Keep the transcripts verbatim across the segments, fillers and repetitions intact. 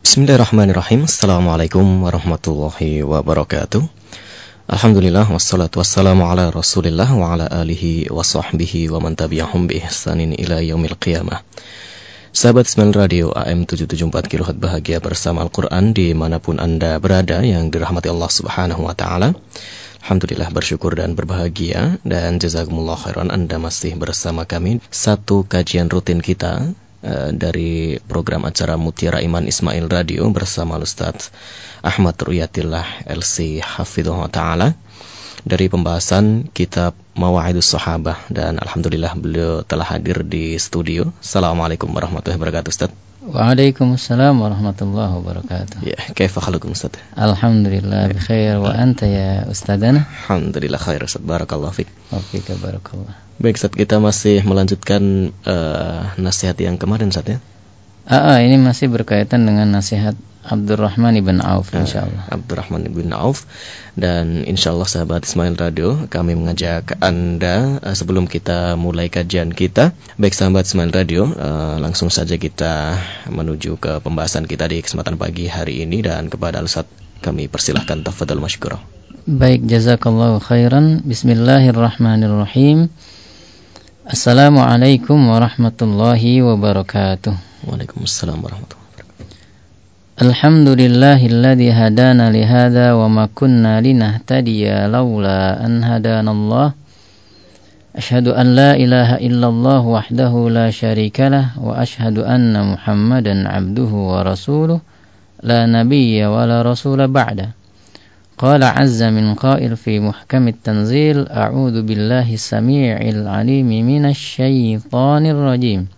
Bismillahirrahmanirrahim. Assalamualaikum warahmatullahi wabarakatuh. Alhamdulillah wassalatu wassalamu ala Rasulillah wa ala alihi wa sahbihi wa man tabi'ahum bi ihsanin ila yaumil qiyamah. Sahabat Ismail Radio A M tujuh tujuh empat Kilohertz bahagia bersama Al-Qur'an dimanapun Anda berada yang dirahmati Allah Subhanahu wa taala. Alhamdulillah bersyukur dan berbahagia dan jazakumullah khairan Anda masih bersama kami. Satu kajian rutin kita Uh, dari program acara Mutiara Iman Ismail Radio bersama Ustaz Ahmad Ruyatillah L C Hafidhullah Ta'ala dari pembahasan kitab Mawa'idus Sahabah, dan Alhamdulillah beliau telah hadir di studio. Assalamualaikum warahmatullahi wabarakatuh Ustaz. Waalaikumsalam warahmatullahi wabarakatuh. Ya, kaifa halukum Ustaz? Alhamdulillah bikhair, wa anta ya Ustadana? Alhamdulillah khair Ustaz, barakallahu fik. Wa fika barakallah. Baik Ustaz, kita masih melanjutkan uh, nasihat yang kemarin Ustaz ya. Ah, ah, ini masih berkaitan dengan nasihat Abdurrahman ibn Auf insyaallah. Uh, Abdurrahman ibn Auf, dan insyaallah sahabat Ismail Radio kami mengajak Anda uh, sebelum kita mulai kajian kita. Baik sahabat Ismail Radio, uh, langsung saja kita menuju ke pembahasan kita di kesempatan pagi hari ini, dan kepada Ustaz kami persilahkan, tafadhal masykurah. Baik, jazakallahu khairan. Bismillahirrahmanirrahim. Assalamualaikum warahmatullahi wabarakatuh. Waalaikumsalam warahmatullahi wabarakatuh. Alhamdulillahilladzi hadana li hadza wa ma kunna linahtadiya laula an hadanallah. Asyhadu an la ilaha illallah wahdahu la syarikalah wa asyhadu anna Muhammadan abduhu wa rasuluh la nabiyya wa la rasula ba'da. Qala azza min qail fi muhkamit tanzil, a'udzu billahi samii'il 'aliimi minasy syaithaanir rajiim.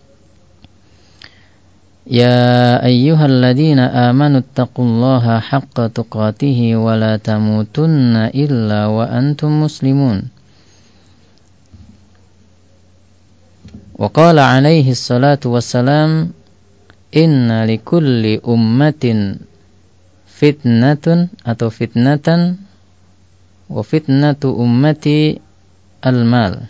Ya ayyuhalladzina aamanu taqullaha haqqa tuqaatihi wa la tamuutunna illa wa antum muslimun. Wa qala 'alaihi ssalatu wassalam, inna likulli ummatin fitnatun atau fitnatan wa fitnatu ummati al-mal.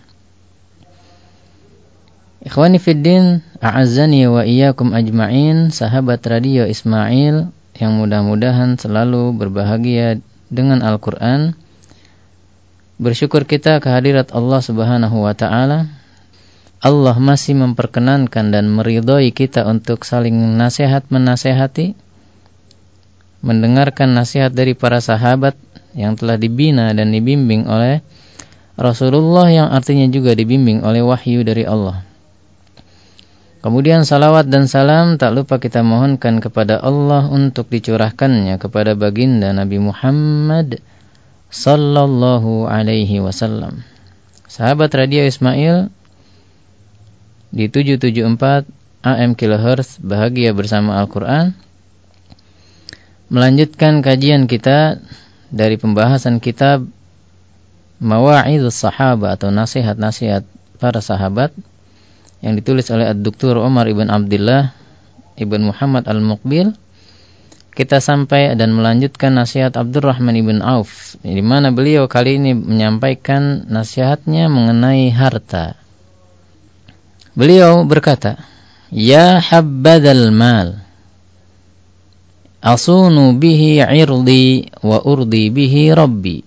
Ikhwani fiddin, a'azzani wa iyyakum ajma'in, sahabat radio Ismail yang mudah-mudahan selalu berbahagia dengan Al-Qur'an. Bersyukur kita kehadirat Allah Subhanahu wa taala. Allah masih memperkenankan dan meridhai kita untuk saling nasihat menasihati, mendengarkan nasihat dari para sahabat yang telah dibina dan dibimbing oleh Rasulullah, yang artinya juga dibimbing oleh wahyu dari Allah. Kemudian salawat dan salam tak lupa kita mohonkan kepada Allah untuk dicurahkannya kepada baginda Nabi Muhammad sallallahu alaihi wasallam. Sahabat radio Ismail di tujuh tujuh empat A M Kilohertz bahagia bersama Al-Qur'an, melanjutkan kajian kita dari pembahasan kitab Mawa'idus Sahabah atau nasihat-nasihat para sahabat yang ditulis oleh Ad-Doktor Umar ibn Abdullah ibn Muhammad Al-Muqbil. Kita sampai dan melanjutkan nasihat Abdurrahman ibn Auf, di mana beliau kali ini menyampaikan nasihatnya mengenai harta. Beliau berkata, ya habbadal mal, asunu bihi irdi wa urdi bihi rabbi.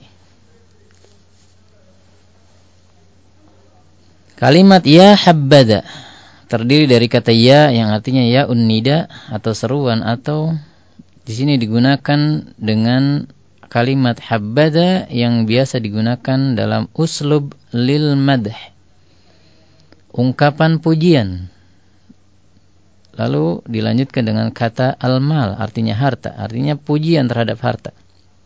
Kalimat ya habbada terdiri dari kata ya yang artinya ya unnida atau seruan, atau di sini digunakan dengan kalimat habbada yang biasa digunakan dalam uslub lil madh, ungkapan pujian. Lalu dilanjutkan dengan kata al-mal, artinya harta, artinya pujian terhadap harta.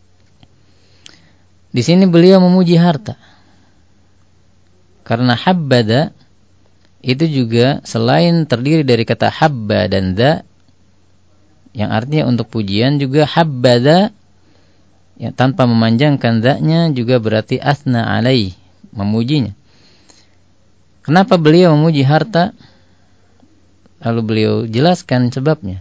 Di sini beliau memuji harta. Karena habbada itu juga selain terdiri dari kata habba dan dha yang artinya untuk pujian, juga habbada yang tanpa memanjangkan dha-nya juga berarti asna alaih, memujinya. Kenapa beliau memuji harta? Lalu beliau jelaskan sebabnya.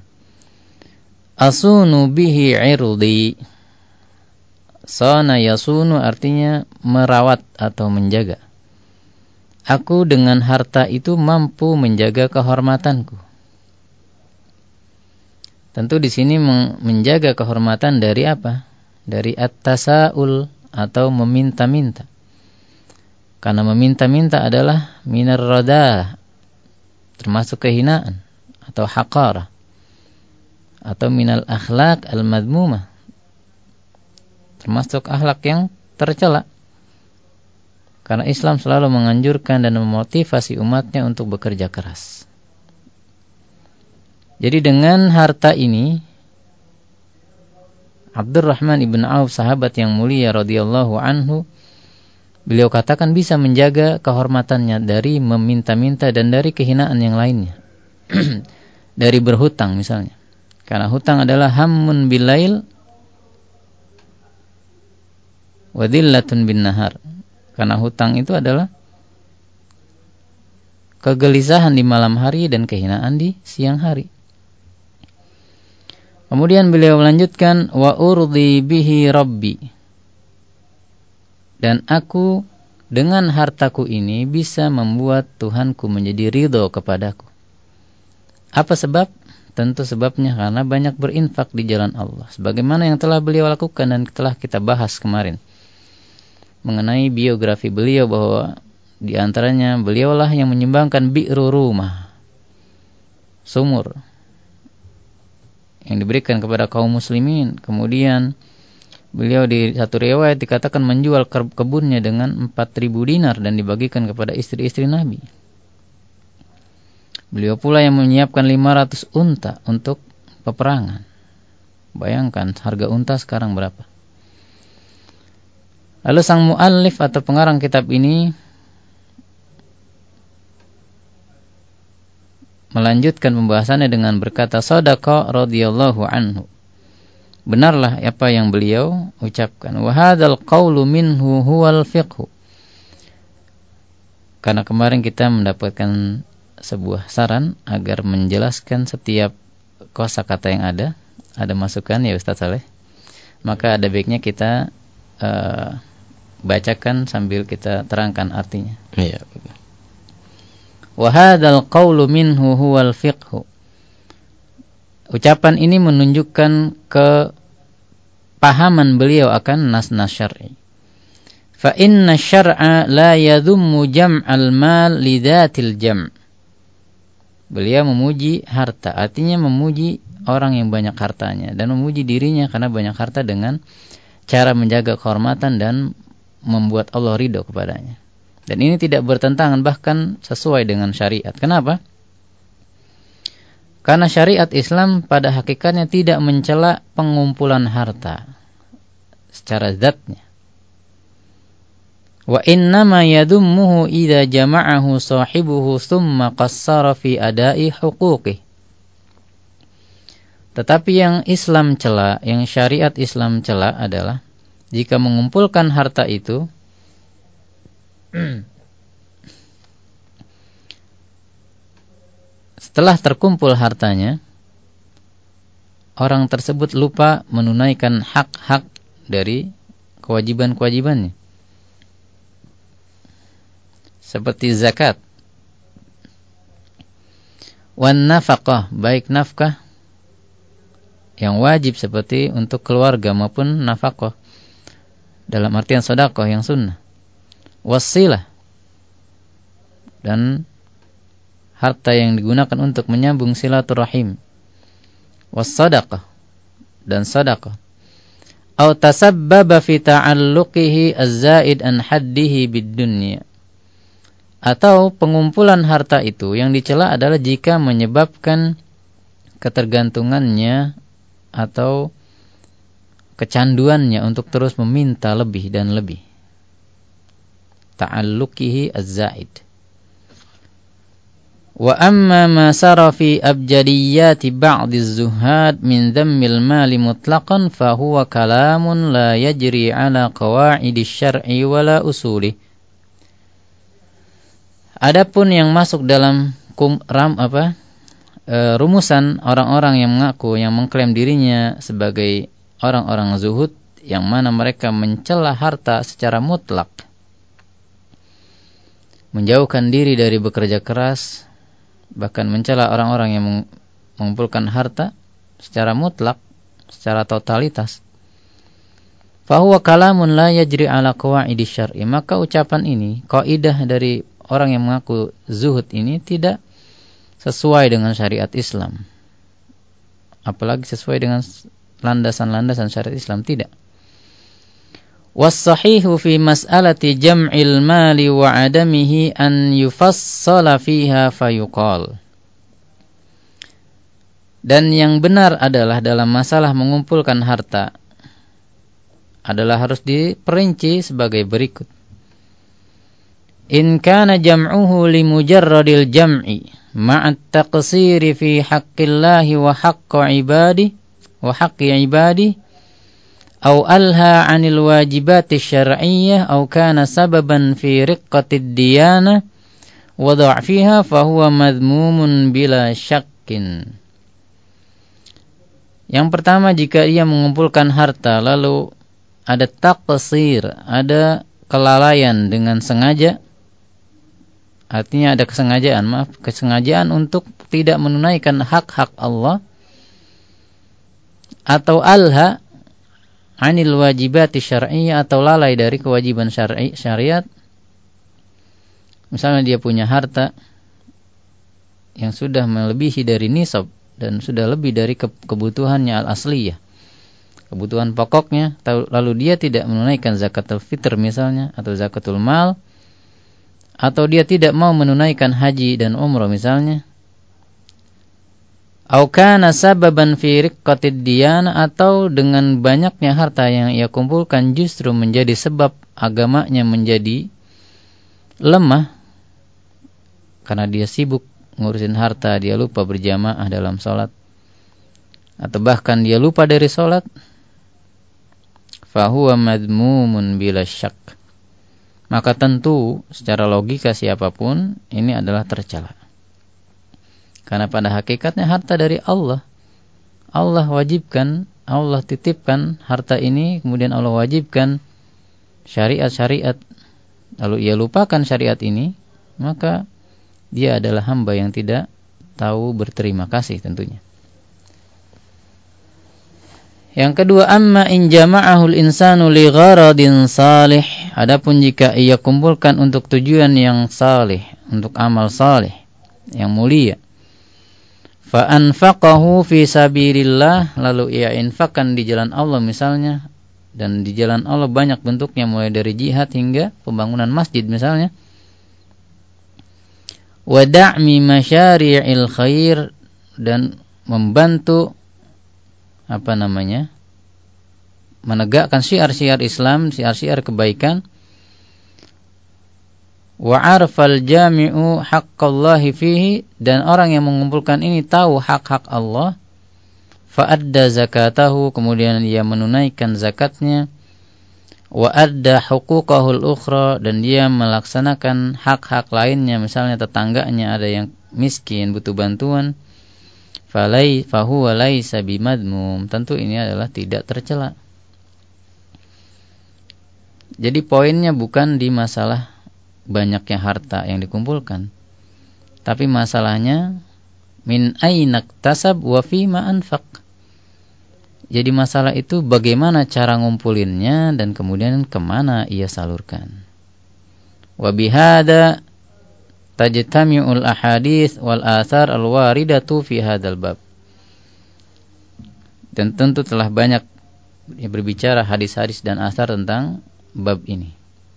Asunu bihi irdi. Sana yasunu artinya merawat atau menjaga. Aku dengan harta itu mampu menjaga kehormatanku. Tentu di sini menjaga kehormatan dari apa? Dari at-tasaul atau meminta-minta. Karena meminta-minta adalah minar radah, termasuk kehinaan atau haqarah, atau minal akhlaq al-madmumah, termasuk akhlak yang tercela. Karena Islam selalu menganjurkan dan memotivasi umatnya untuk bekerja keras. Jadi dengan harta ini, Abdurrahman ibn Auf, sahabat yang mulia radhiyallahu anhu, beliau katakan bisa menjaga kehormatannya dari meminta-minta dan dari kehinaan yang lainnya. Dari berhutang misalnya. Karena hutang adalah hammun bilail wa dhillatun bin nahar. Karena hutang itu adalah kegelisahan di malam hari dan kehinaan di siang hari. Kemudian beliau melanjutkan, wa urdi bihi rabbi. Dan aku dengan hartaku ini bisa membuat Tuhanku menjadi ridho kepadaku. Apa sebab? Tentu sebabnya karena banyak berinfak di jalan Allah. Sebagaimana yang telah beliau lakukan dan telah kita bahas kemarin. Mengenai biografi beliau bahwa di antaranya beliaulah yang menyumbangkan bi'ru rumah. Sumur. Yang diberikan kepada kaum muslimin. Kemudian beliau di satu riwayat dikatakan menjual kebunnya dengan empat ribu dinar dan dibagikan kepada istri-istri Nabi. Beliau pula yang menyiapkan lima ratus unta untuk peperangan. Bayangkan harga unta sekarang berapa. Lalu sang muallif atau pengarang kitab ini melanjutkan pembahasannya dengan berkata, Shadaqa radhiyallahu anhu. Benarlah apa yang beliau ucapkan. Wa hadzal qaulu minhu huwal fiqh. Karena kemarin kita mendapatkan sebuah saran agar menjelaskan setiap kosakata yang ada, ada masukan ya Ustaz Saleh. Maka ada baiknya kita uh, bacakan sambil kita terangkan artinya. Iya. Wa hadzal qaulu minhu huwal fiqh. Ucapan ini menunjukkan kepahaman beliau akan nas-nas syar'i. Fa inna syar'a la yadhummu jam'al mal li dzatil jam'. Beliau memuji harta, artinya memuji orang yang banyak hartanya dan memuji dirinya karena banyak harta dengan cara menjaga kehormatan dan membuat Allah ridho kepadanya. Dan ini tidak bertentangan, bahkan sesuai dengan syariat. Kenapa? Karena syariat Islam pada hakikatnya tidak mencela pengumpulan harta secara zatnya. Wa innama yadummuhu idza jama'ahu sahibuhu thumma qassara fi ada'i huquqihi. Tetapi yang Islam cela, yang syariat Islam cela adalah jika mengumpulkan harta itu setelah terkumpul hartanya, orang tersebut lupa menunaikan hak-hak dari kewajiban-kewajibannya. Seperti zakat. Wan nafaqah, baik nafkah yang wajib seperti untuk keluarga maupun nafaqah dalam artian sedekah yang sunnah. Wasilah, dan harta yang digunakan untuk menyambung silaturahim. Was-sadaqah, dan sedekah. Au tasabbaba fi ta'alluqihi az-zaid an haddihi bid-dunya. Atau pengumpulan harta itu yang dicela adalah jika menyebabkan ketergantungannya atau kecanduannya untuk terus meminta lebih dan lebih. Ta'alluqihi az-zaid. Wa amma ma sara fi abjadiyati ba'd az-zuhad min dhammil mali mutlaqan fa huwa kalamun la yajri ala qawaid asy-syar'i wala usuli. Adapun yang masuk dalam kum, ram apa e, rumusan orang-orang yang mengaku, yang mengklaim dirinya sebagai orang-orang zuhud, yang mana mereka mencela harta secara mutlak, menjauhkan diri dari bekerja keras, bahkan mencela orang-orang yang mengumpulkan harta secara mutlak, secara totalitas, fahuwa kalamun la yajri ala qawaidi syar'i, maka ucapan ini, kaidah dari orang yang mengaku zuhud ini tidak sesuai dengan syariat Islam. Apalagi sesuai dengan landasan-landasan syariat Islam, tidak. Was-sahihu fi mas'alati jam'il mali wa 'adamihi an yufassala fiha fayuqal. Dan yang benar adalah dalam masalah mengumpulkan harta adalah harus diperinci sebagai berikut. In kana jam'uhu li mujarradil jam'i ma'at taqsiri fi haqqillahi wa haqqi ibadi wa haqqi ibadi aw alha 'anil wajibati syar'iyyah aw kana sababan fi riqqatid diyana wa dha'fiha fa huwa madhmumun bila syakkin. Yang pertama, jika ia mengumpulkan harta lalu ada taqsir, ada kelalaian dengan sengaja, artinya ada kesengajaan, maaf, kesengajaan untuk tidak menunaikan hak-hak Allah, atau alha anil wajibati syar'iyyah, atau lalai dari kewajiban syar'i syariat. Misalnya dia punya harta yang sudah melebihi dari nisab dan sudah lebih dari kebutuhannya al-asliyah, kebutuhan pokoknya, lalu dia tidak menunaikan zakatul fitr misalnya, atau zakatul mal, atau dia tidak mau menunaikan haji dan umrah misalnya, au kana sababan fi riqqatid diyana, atau dengan banyaknya harta yang ia kumpulkan justru menjadi sebab agamanya menjadi lemah karena dia sibuk ngurusin harta, dia lupa berjamaah dalam sholat, atau bahkan dia lupa dari sholat, fahuwa madmumun bila syak, maka tentu secara logika siapapun ini adalah tercela. Karena pada hakikatnya harta dari Allah. Allah wajibkan, Allah titipkan harta ini, kemudian Allah wajibkan syariat-syariat, lalu ia lupakan syariat ini, maka dia adalah hamba yang tidak tahu berterima kasih tentunya. Yang kedua, amma in jama'ahul insanu li gharadin salih, adapun jika ia kumpulkan untuk tujuan yang salih, untuk amal salih yang mulia, fa anfaqahu fi sabilillah, lalu ia infakkan di jalan Allah misalnya, dan di jalan Allah banyak bentuknya, mulai dari jihad hingga pembangunan masjid misalnya, wa da'mi masyari'il khair, dan membantu apa namanya, menegakkan syiar-syiar Islam, syiar-syiar kebaikan, wa arfal jami'u haqqallahi fihi, dan orang yang mengumpulkan ini tahu hak-hak Allah, fa adda zakatahu, kemudian ia menunaikan zakatnya, wa adda huquqahul ukhra, dan dia melaksanakan hak-hak lainnya, misalnya tetangganya ada yang miskin butuh bantuan, falai fahuwa laisa bimadmum, tentu ini adalah tidak tercela. Jadi poinnya bukan di masalah banyaknya harta yang dikumpulkan, tapi masalahnya min ainak tasab wa fima anfaq. Jadi masalah itu bagaimana cara ngumpulinnya dan kemudian kemana ia salurkan. Wa bihada tajtami'ul ahadits wal athar al-waridatu fi hadzal bab. Dan tentu telah banyak berbicara hadis-hadis dan athar tentang bab ini.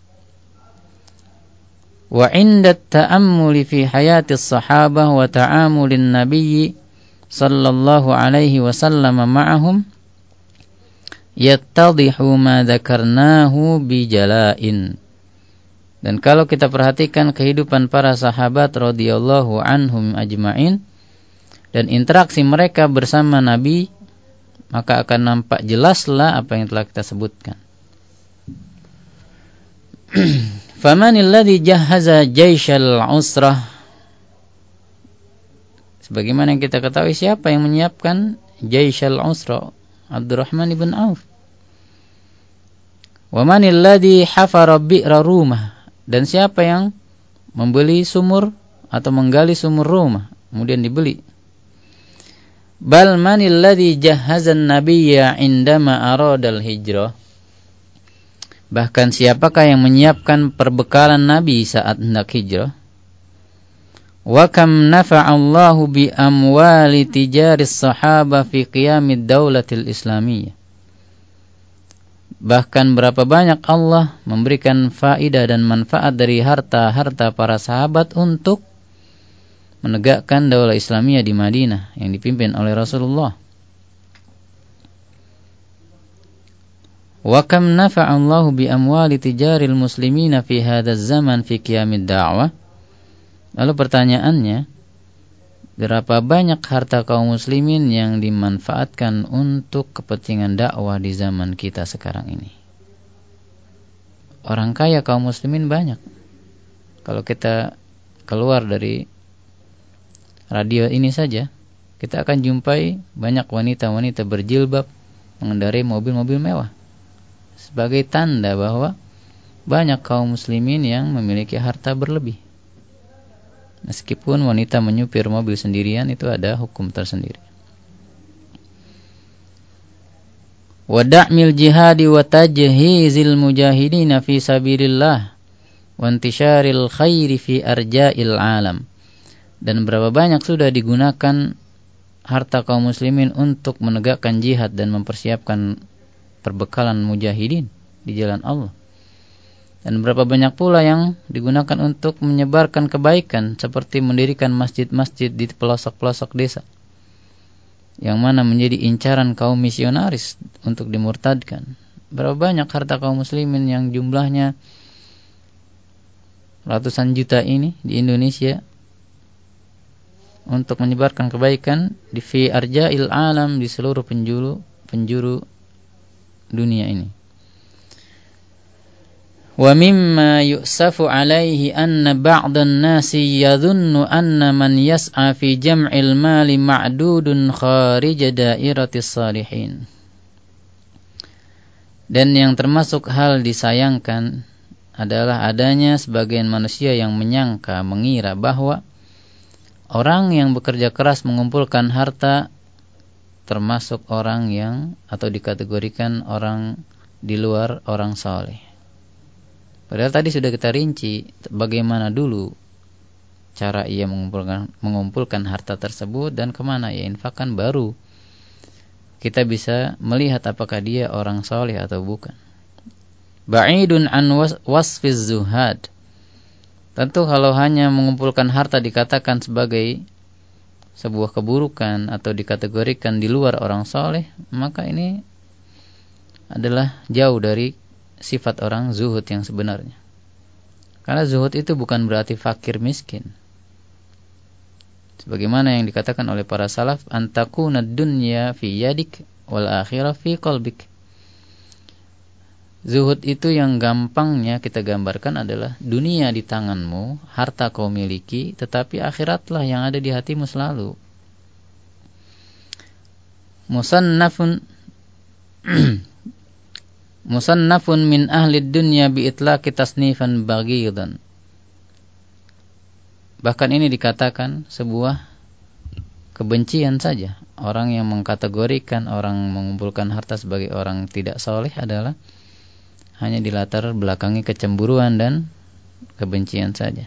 Wa 'inda at-ta'ammuli fi hayatis sahabah wa ta'amulin nabiyyi sallallahu alaihi wasallam ma'ahum yattadhihu ma dzakarnahu bijala'in. Dan kalau kita perhatikan kehidupan para sahabat radhiyallahu anhum ajma'in dan interaksi mereka bersama Nabi, maka akan nampak jelaslah apa yang telah kita sebutkan. Famanil ladzi jahaza jaisyal usrah, sebagaimana yang kita ketahui, siapa yang menyiapkan jaisyal usrah? Abdurrahman ibn Auf. Wa manil ladzi hafara bi'ra rumah, dan siapa yang membeli sumur atau menggali sumur rumah kemudian dibeli? Bal manil ladzi jahhazan nabiyya indama aradal hijrah. Bahkan siapakah yang menyiapkan perbekalan Nabi saat hendak hijrah? Wa kam nafa'allahu bi amwali tijaris sahaba fi qiyamid daulatil islamiyah. Bahkan berapa banyak Allah memberikan faidah dan manfaat dari harta-harta para sahabat untuk menegakkan daulah Islamiyah di Madinah yang dipimpin oleh Rasulullah. Wa kam nafa'allahu bi amwali tijaril muslimina fi hadzal zaman fi qiyamid da'wah. Lalu pertanyaannya, berapa banyak harta kaum muslimin yang dimanfaatkan untuk kepentingan dakwah di zaman kita sekarang ini? Orang kaya kaum muslimin banyak. Kalau kita keluar dari radio ini saja, kita akan jumpai banyak wanita-wanita berjilbab mengendarai mobil-mobil mewah. Sebagai tanda bahwa banyak kaum muslimin yang memiliki harta berlebih. Meskipun wanita menyupir mobil sendirian itu ada hukum tersendiri. Wa da'mil jihadi wa tajhizil mujahidina fi sabilillah wa intisyaril khairi fi arja'il alam. Dan berapa banyak sudah digunakan harta kaum muslimin untuk menegakkan jihad dan mempersiapkan perbekalan mujahidin di jalan Allah. Dan berapa banyak pula yang digunakan untuk menyebarkan kebaikan seperti mendirikan masjid-masjid di pelosok-pelosok desa, yang mana menjadi incaran kaum misionaris untuk dimurtadkan. Berapa banyak harta kaum muslimin yang jumlahnya ratusan juta ini di Indonesia untuk menyebarkan kebaikan di fi arja'il alam, di seluruh penjuru penjuru dunia ini. Wa mimma yu'safu alaihi anna ba'dan nasi yadhunnu anna man yas'a fi jam'il mali ma'dudun kharij dairatis salihin. Dan yang termasuk hal disayangkan adalah adanya sebagian manusia yang menyangka, mengira bahwa orang yang bekerja keras mengumpulkan harta termasuk orang yang atau dikategorikan orang di luar orang saleh. Padahal tadi sudah kita rinci bagaimana dulu cara ia mengumpulkan mengumpulkan harta tersebut dan kemana ia infakkan, baru kita bisa melihat apakah dia orang saleh atau bukan. Ba'idun an wasfiz zuhad. Tentu kalau hanya mengumpulkan harta dikatakan sebagai sebuah keburukan atau dikategorikan di luar orang saleh, maka ini adalah jauh dari sifat orang zuhud yang sebenarnya. Karena zuhud itu bukan berarti fakir miskin. Sebagaimana yang dikatakan oleh para salaf, antakuna dunya fi yadik wal akhirah fi qalbik. Zuhud itu yang gampangnya kita gambarkan adalah dunia di tanganmu, harta kau miliki, tetapi akhiratlah yang ada di hatimu selalu. Musannafun Musannafun min ahli dunya bi itlaqi tasnifan baghidan. Bahkan ini dikatakan sebuah kebencian saja. Orang yang mengkategorikan orang mengumpulkan harta sebagai orang tidak saleh adalah hanya dilatar belakangi kecemburuan dan kebencian saja.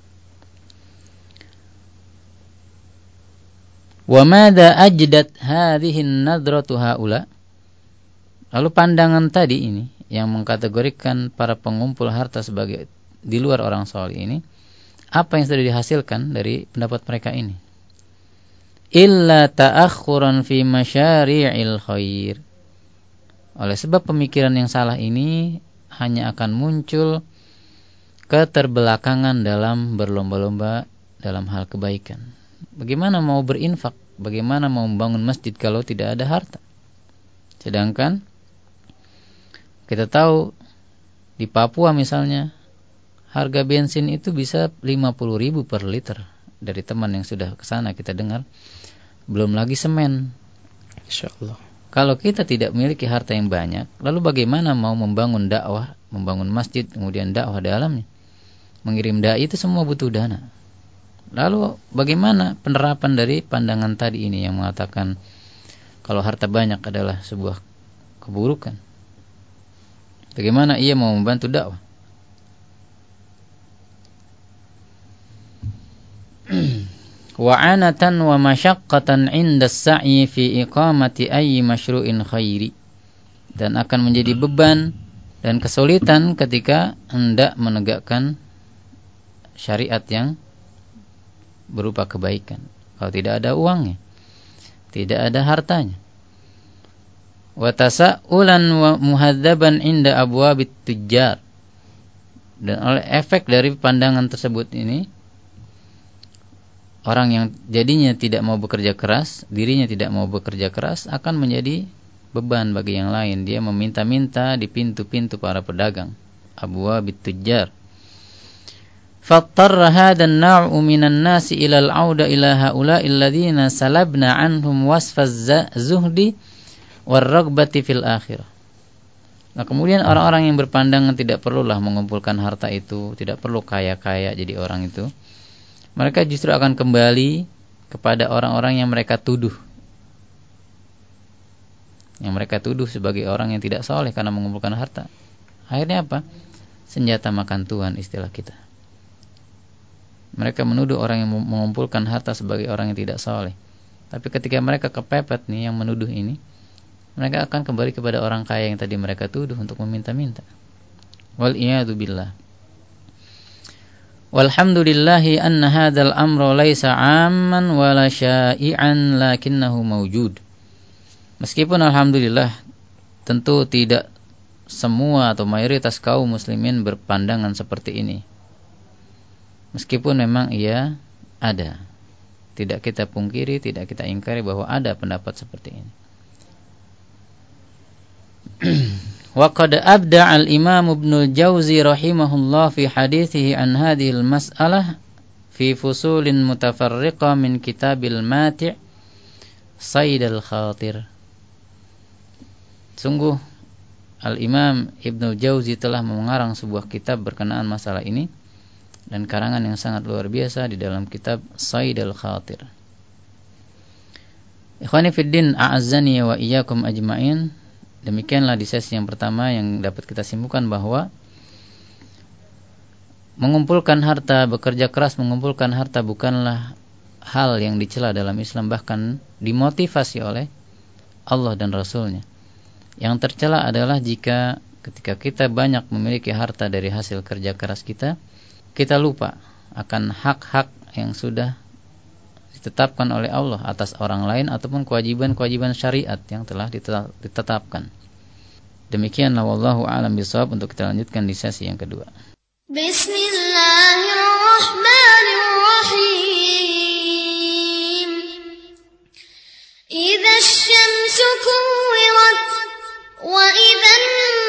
Wa madza ajdat hadhihi an-nadratu haula? Lalu pandangan tadi ini yang mengkategorikan para pengumpul harta sebagai di luar orang saleh ini, apa yang sudah dihasilkan dari pendapat mereka ini? Illa ta'akhuran fi masyari'il khair. Oleh sebab pemikiran yang salah ini hanya akan muncul keterbelakangan dalam berlomba-lomba dalam hal kebaikan. Bagaimana mau berinfak? Bagaimana mau membangun masjid kalau tidak ada harta? Sedangkan kita tahu di Papua misalnya harga bensin itu bisa lima puluh ribu per liter. Dari teman yang sudah ke sana kita dengar. Belum lagi semen. Insyaallah. Kalau kita tidak memiliki harta yang banyak, lalu bagaimana mau membangun dakwah, membangun masjid, kemudian dakwah dalamnya? Mengirim dai itu semua butuh dana. Lalu bagaimana penerapan dari pandangan tadi ini yang mengatakan kalau harta banyak adalah sebuah keburukan? Bagaimana ia mau membantu dakwah? Wa'anatan wa masyaqqatan 'inda as-sa'yi fi iqamati ayyi masyru'in khairi. Dan akan menjadi beban dan kesulitan ketika hendak menegakkan syariat yang berupa kebaikan. Kalau tidak ada uangnya, tidak ada hartanya. Wa tasa'ulan wa muhadzaban 'inda abwabit tujjar. Dan oleh efek dari pandangan tersebut ini, orang yang jadinya tidak mau bekerja keras, dirinya tidak mau bekerja keras, akan menjadi beban bagi yang lain. Dia meminta-minta di pintu-pintu para pedagang, abwabit tujjar. Fattarra hadan naw'u minan nasi ilal auda ila haula'i alladhina salabna anhum wasfaz zuhdi warragbati fil akhirah. Nah, kemudian orang-orang yang berpandangan tidak perlulah mengumpulkan harta itu, tidak perlu kaya-kaya jadi orang itu, mereka justru akan kembali kepada orang-orang yang mereka tuduh, yang mereka tuduh sebagai orang yang tidak saleh karena mengumpulkan harta. Akhirnya apa? Senjata makan tuan, istilah kita. Mereka menuduh orang yang mengumpulkan harta sebagai orang yang tidak saleh. Tapi ketika mereka kepepet nih yang menuduh ini, mereka akan kembali kepada orang kaya yang tadi mereka tuduh untuk meminta-minta. Wal iyadu billah. Walhamdulillahi anna hadzal amra laisa 'amman wala sya'i'an lakinnahu mawjud. Meskipun alhamdulillah tentu tidak semua atau mayoritas kaum muslimin berpandangan seperti ini. Meskipun memang ia ada. Tidak kita pungkiri, tidak kita ingkari bahwa ada pendapat seperti ini. Wa qad abda'a al-Imam Ibnu Jauzi rahimahullah fi hadithihi an hadhihi al-mas'alah fi fusulin mutafarriqah min kitabil Mati' Sayd al-Khatir. Sungguh Al-Imam Ibnu Jauzi telah mengarang sebuah kitab berkenaan masalah ini, dan karangan yang sangat luar biasa di dalam kitab Sayd al-Khatir. Ikhwani fiddin, a'azzani wa iyyakum ajma'in. Demikianlah di sesi yang pertama yang dapat kita simpulkan bahwa mengumpulkan harta, bekerja keras mengumpulkan harta bukanlah hal yang dicela dalam Islam, bahkan dimotivasi oleh Allah dan Rasulnya. Yang tercela adalah jika ketika kita banyak memiliki harta dari hasil kerja keras kita, kita lupa akan hak-hak yang sudah ditetapkan oleh Allah atas orang lain ataupun kewajiban-kewajiban syariat yang telah ditetapkan. Demikianlah wallahu a'lam bishawab. Untuk kita lanjutkan di sesi yang kedua. Bismillahirrahmanirrahim. Idza asy-syamsu kuwirat wa idzan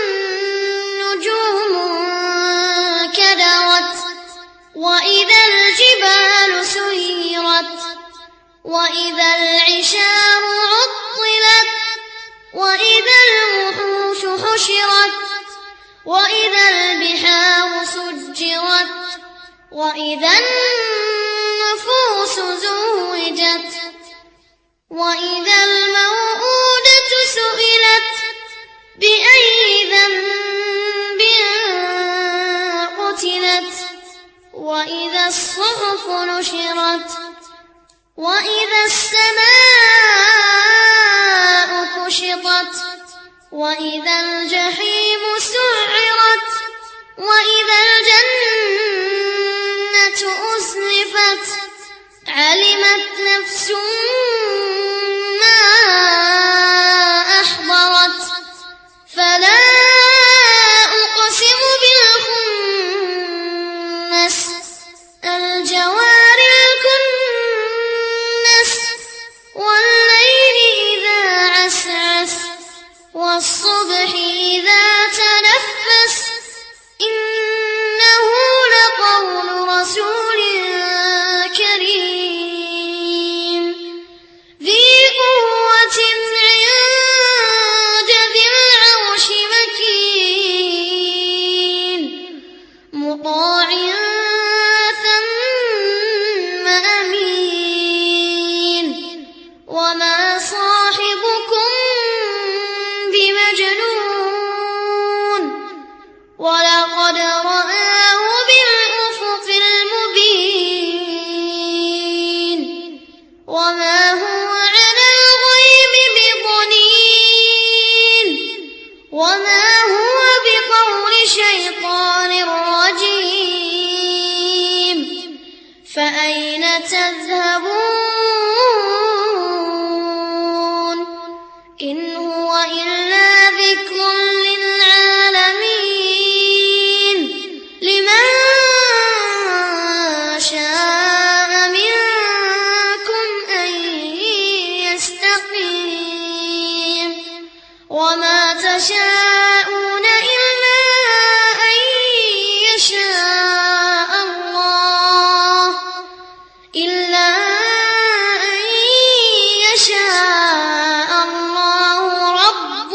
nujumu kadarat wa idzal jibalu suyirat وَإِذَا الْعِشَارُ عُطِّلَتْ وَإِذَا الْوُحُوشُ حُشِرَتْ وَإِذَا الْبِحَارُ سُجِّرَتْ وَإِذَا النُّفُوسُ زُوِّجَتْ وَإِذَا الْمَوْءُودَةُ سُئِلَتْ بِأَيِّ ذَنبٍ قُتِلَتْ وَإِذَا الصُّحُفُ نُشِرَتْ وَإِذَا السَّمَاءُ كُشِطَتْ وَإِذَا الْجَحِيمُ سُعِّرَتْ وَإِذَا الْجَنَّةُ أُزْلِفَتْ عَلِمَتْ نَفْسٌ مَّا أَحْضَرَتْ فَلَا أُقْسِمُ بِالْخُنَّسِ الْجَوَارِ والصبح إذا تنفس إنه لقول رسول كريم إن هو إلا ذكر للعالمين لمن شاء منكم أن يستقيم وما تشاءون إلا أن يشاء الله إلا أن يشاء الله رب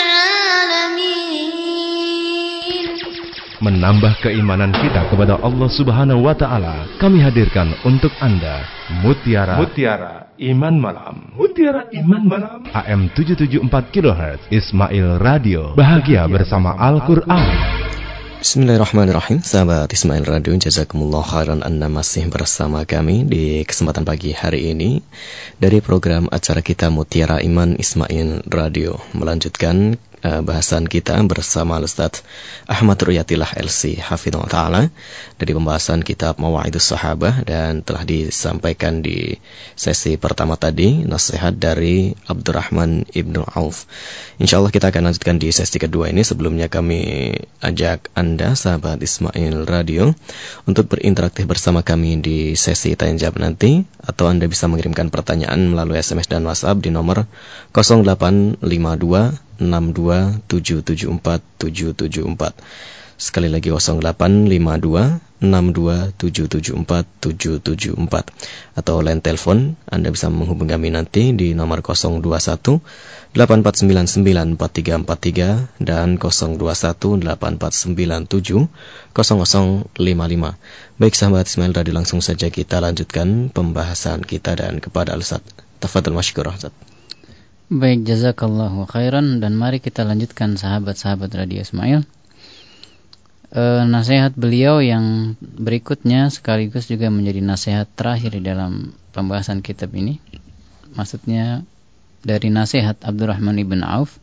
العالمين. Menambah keimanan kita kepada Allah Subhanahu wa taala, kami hadirkan untuk Anda Mutiara Mutiara Iman Malam. Mutiara Iman Malam A M tujuh tujuh empat kilohertz Ismail Radio. Bahagia bersama Al-Qur'an. Bismillahirrahmanirrahim. Sahabat Ismail Radio, jazakumullah khairan, Anda masih bersama kami di kesempatan pagi hari ini dari program acara kita Mutiara Iman Ismail Radio, melanjutkan uh, bahasan kita bersama Ustaz Ahmad Ruyatillah L C Hafidhullah Ta'ala dari pembahasan kitab Mawa'idus Sahabah, dan telah disampaikan di sesi pertama tadi nasihat dari Abdurrahman Ibnu Auf. Insyaallah kita akan lanjutkan di sesi kedua ini. Sebelumnya kami ajak Anda, sahabat Ismail Radio, untuk berinteraksi bersama kami di sesi tanya jawab nanti, atau Anda bisa mengirimkan pertanyaan melalui S M S dan WhatsApp di nomor nol delapan lima dua enam dua tujuh tujuh empat tujuh tujuh empat. Sekali lagi nol delapan lima dua enam dua tujuh tujuh empat tujuh tujuh empat. Atau line telepon Anda bisa menghubungi kami nanti di nomor nol dua satu delapan empat sembilan sembilan empat tiga empat tiga dan nol dua satu delapan empat sembilan tujuh nol nol lima lima. Baik sahabat Ismail Radio, langsung saja kita lanjutkan pembahasan kita dan kepada Al-Ustaz. Tafadhal masykurah, Ustaz. Baik, jazakallahu khairan, dan mari kita lanjutkan sahabat-sahabat Radio Ismail. E, nasihat beliau yang berikutnya sekaligus juga menjadi nasihat terakhir di dalam pembahasan kitab ini. Maksudnya dari nasihat Abdurrahman ibn Auf,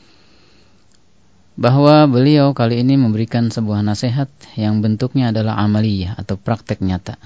bahwa beliau kali ini memberikan sebuah nasihat yang bentuknya adalah amaliyah atau praktek nyata.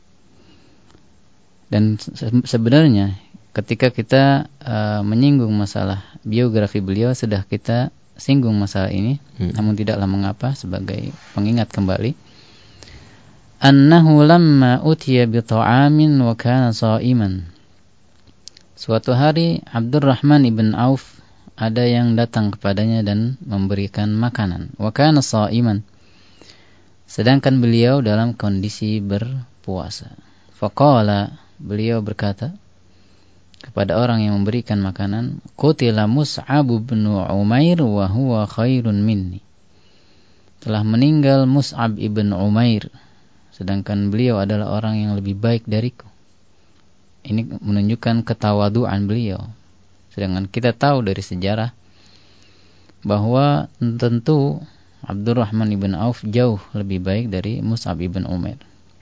Dan sebenarnya ketika kita uh, menyinggung masalah biografi beliau, sudah kita singgung masalah ini, hmm. namun tidaklah mengapa sebagai pengingat kembali. Annahu lamma utiya bi ta'amin wa kana sha'iman. Suatu hari Abdurrahman ibn Auf ada yang datang kepadanya dan memberikan makanan. Wa kana sha'iman. Sedangkan beliau dalam kondisi berpuasa. Faqala, beliau berkata kepada orang yang memberikan makanan, qutila Mus'ab bin Umair wa huwa khairun minni. Telah meninggal Mus'ab ibn Umair, sedangkan beliau adalah orang yang lebih baik dariku. Ini menunjukkan ketawaduan beliau. Sedangkan kita tahu dari sejarah bahwa tentu Abdurrahman ibn Auf jauh lebih baik dari Mus'ab ibn Umair.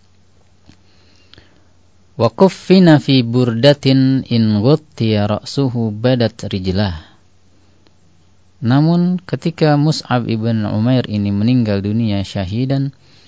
Wa kuffina fi burdatin in ghuttiya ra'suhu badat rijlah. Namun ketika Mus'ab ibn Umair ini meninggal dunia syahidan,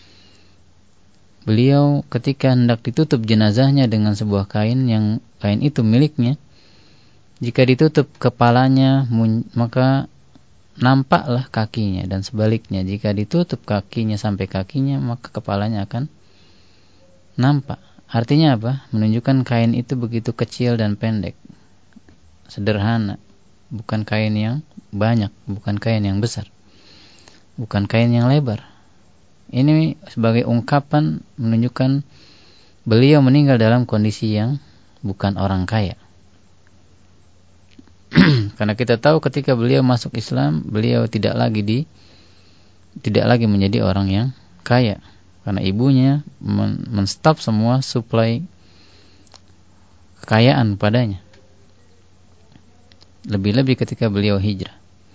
beliau ketika hendak ditutup jenazahnya dengan sebuah kain yang kain itu miliknya, jika ditutup kepalanya maka nampaklah kakinya, dan sebaliknya jika ditutup kakinya sampai kakinya maka kepalanya akan nampak. Artinya apa? Menunjukkan kain itu begitu kecil dan pendek, sederhana, bukan kain yang banyak, bukan kain yang besar, bukan kain yang lebar. Ini sebagai ungkapan menunjukkan beliau meninggal dalam kondisi yang bukan orang kaya. Karena kita tahu ketika beliau masuk Islam, beliau tidak lagi di tidak lagi menjadi orang yang kaya, karena ibunya men- menstop semua suplai kekayaan padanya. Lebih-lebih ketika beliau hijrah.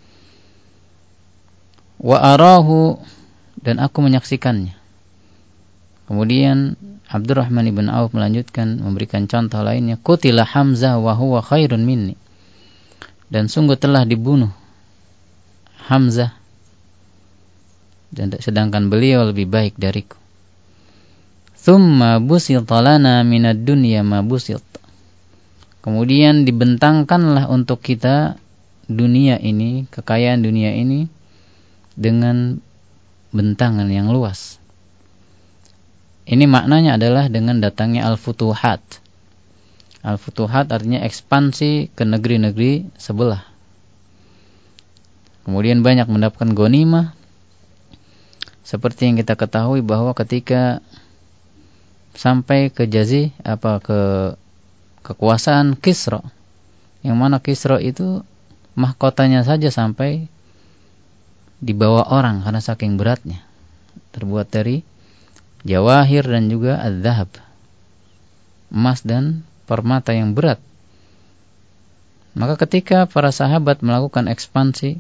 Wa arahu, dan aku menyaksikannya. Kemudian Abdurrahman ibn Auf melanjutkan memberikan contoh lainnya, qutila Hamzah wa huwa khairun minni. Dan sungguh telah dibunuh Hamzah, dan sedangkan beliau lebih baik dariku. Thumma busita lana minad dunya ma busit. Kemudian dibentangkanlah untuk kita dunia ini, kekayaan dunia ini dengan bentangan yang luas. Ini maknanya adalah dengan datangnya al-futuhat. Al-futuhat artinya ekspansi ke negeri-negeri sebelah. Kemudian banyak mendapatkan ghanimah. Seperti yang kita ketahui bahwa ketika sampai ke Jazi apa ke kekuasaan Kisra, yang mana Kisra itu mahkotanya saja sampai dibawa orang karena saking beratnya, terbuat dari jawahir dan juga az-zahab, emas dan permata yang berat. Maka ketika para sahabat melakukan ekspansi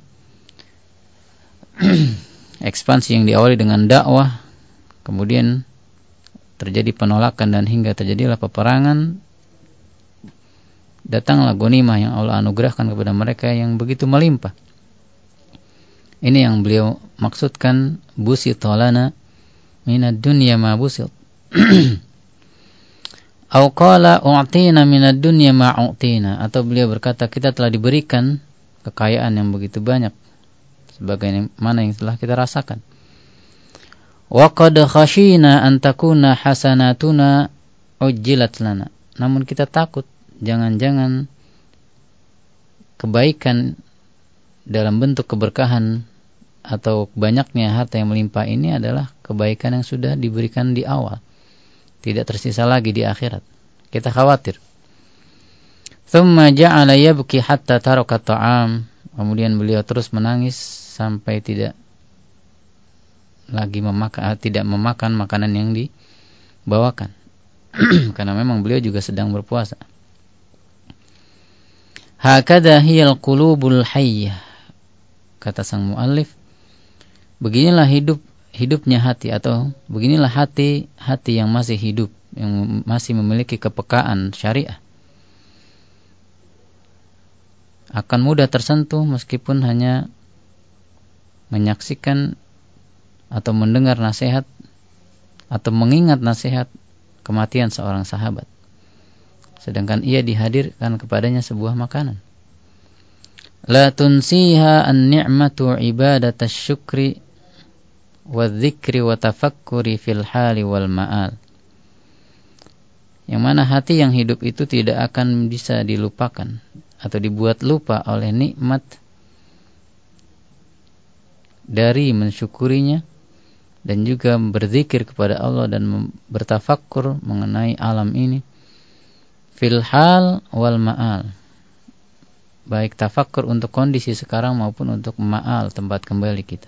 ekspansi yang diawali dengan dakwah, kemudian terjadi penolakan dan hingga terjadilah peperangan, datanglah ghanimah yang Allah anugerahkan kepada mereka yang begitu melimpah. Ini yang beliau maksudkan busita lana minad dunya ma busit. Au qala u'tina minad dunya ma u'tina, atau beliau berkata kita telah diberikan kekayaan yang begitu banyak sebagaimana yang telah kita rasakan. Wa qad khashina an takuna hasanatuna ujjilat lana. Namun kita takut jangan-jangan kebaikan dalam bentuk keberkahan atau banyaknya harta yang melimpah ini adalah kebaikan yang sudah diberikan di awal, tidak tersisa lagi di akhirat. Kita khawatir. Thumma ja'ala yabki hatta taraka ta'am. Kemudian beliau terus menangis sampai tidak lagi memakan, tidak memakan makanan yang dibawakan. Karena memang beliau juga sedang berpuasa. Hakadha hiyal qulubul hayyah, kata sang muallif, beginilah hidup hidupnya hati, atau beginilah hati hati yang masih hidup, yang masih memiliki kepekaan syariah. Akan mudah tersentuh meskipun hanya menyaksikan atau mendengar nasihat atau mengingat nasihat kematian seorang sahabat, sedangkan ia dihadirkan kepadanya sebuah makanan. La tunsiha an-ni'matu ibadatas syukri wa dzikri wa tafakkuri fil hali wal ma'al. Yang mana hati yang hidup itu tidak akan bisa dilupakan atau dibuat lupa oleh nikmat dari mensyukurinya dan juga berzikir kepada Allah dan bertafakkur mengenai alam ini fil hal wal ma'al, baik tafakkur untuk kondisi sekarang maupun untuk ma'al, tempat kembali kita.